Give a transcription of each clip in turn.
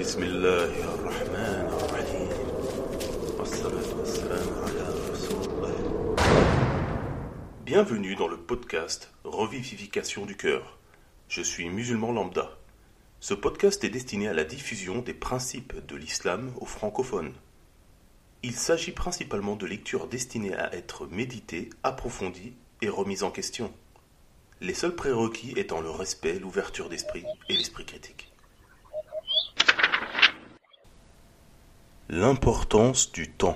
بسم الله الرحمن الرحيم والصلاة والسلام على رسول الله. Bienvenue dans le podcast Revivification du cœur. Je suis musulman lambda. Ce podcast est destiné à la diffusion des principes de l'islam aux francophones. Il s'agit principalement de lectures destinées à être méditées, approfondies et remises en question. Les seuls prérequis étant le respect, l'ouverture d'esprit et l'esprit critique. L'importance du temps.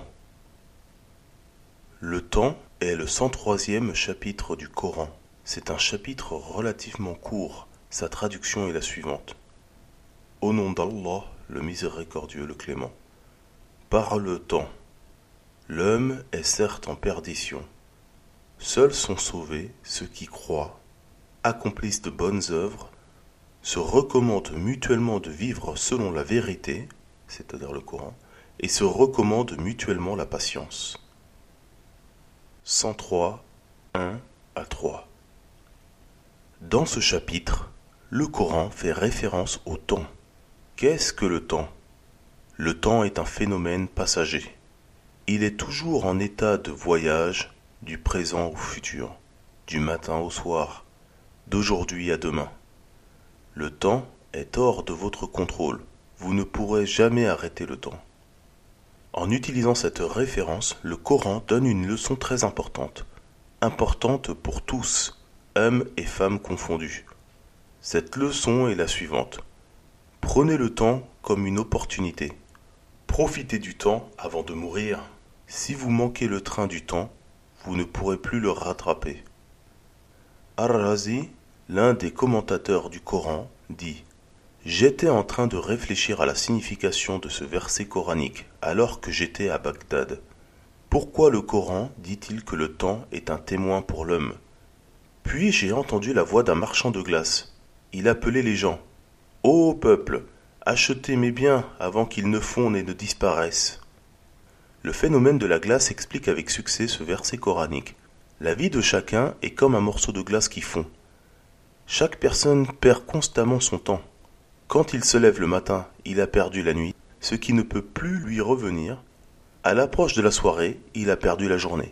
Le temps est le 103e chapitre du Coran. C'est un chapitre relativement court. Sa traduction est la suivante. Au nom d'Allah, le miséricordieux, le clément. Par le temps, l'homme est certes en perdition. Seuls sont sauvés ceux qui croient, accomplissent de bonnes œuvres, se recommandent mutuellement de vivre selon la vérité, c'est-à-dire le Coran, et se recommandent mutuellement la patience. 103, 1 à 3. Dans ce chapitre, le Coran fait référence au temps. Qu'est-ce que le temps ? Le temps est un phénomène passager. Il est toujours en état de voyage, du présent au futur, du matin au soir, d'aujourd'hui à demain. Le temps est hors de votre contrôle. Vous ne pourrez jamais arrêter le temps. En utilisant cette référence, le Coran donne une leçon très importante pour tous, hommes et femmes confondus. Cette leçon est la suivante. Prenez le temps comme une opportunité. Profitez du temps avant de mourir. Si vous manquez le train du temps, vous ne pourrez plus le rattraper. Ar-Razi, l'un des commentateurs du Coran, dit « J'étais en train de réfléchir à la signification de ce verset coranique alors que j'étais à Bagdad. Pourquoi le Coran dit-il que le temps est un témoin pour l'homme ? Puis j'ai entendu la voix d'un marchand de glace. Il appelait les gens. « Ô peuple, achetez mes biens avant qu'ils ne fondent et ne disparaissent. » Le phénomène de la glace explique avec succès ce verset coranique. La vie de chacun est comme un morceau de glace qui fond. Chaque personne perd constamment son temps. Quand il se lève le matin, il a perdu la nuit, ce qui ne peut plus lui revenir. À l'approche de la soirée, il a perdu la journée.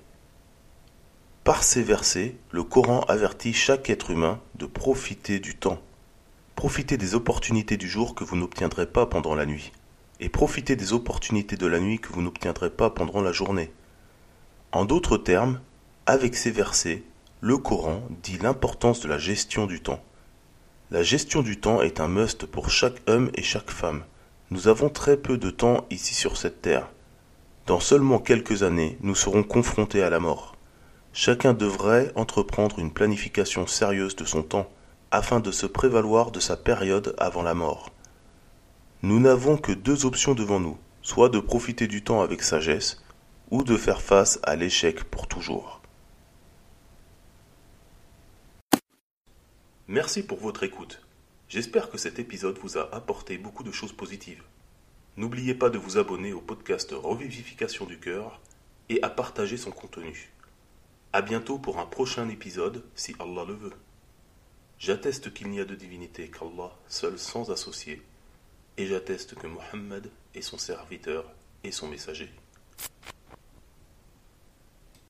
Par ces versets, le Coran avertit chaque être humain de profiter du temps. Profitez des opportunités du jour que vous n'obtiendrez pas pendant la nuit. Et profitez des opportunités de la nuit que vous n'obtiendrez pas pendant la journée. En d'autres termes, avec ces versets, le Coran dit l'importance de la gestion du temps. La gestion du temps est un must pour chaque homme et chaque femme. Nous avons très peu de temps ici sur cette terre. Dans seulement quelques années, nous serons confrontés à la mort. Chacun devrait entreprendre une planification sérieuse de son temps, afin de se prévaloir de sa période avant la mort. Nous n'avons que deux options devant nous, soit de profiter du temps avec sagesse, ou de faire face à l'échec pour toujours. Merci pour votre écoute. J'espère que cet épisode vous a apporté beaucoup de choses positives. N'oubliez pas de vous abonner au podcast Revivification du cœur et à partager son contenu. À bientôt pour un prochain épisode, si Allah le veut. J'atteste qu'il n'y a de divinité qu'Allah, seul sans associé, et j'atteste que Mohammed est son serviteur et son messager.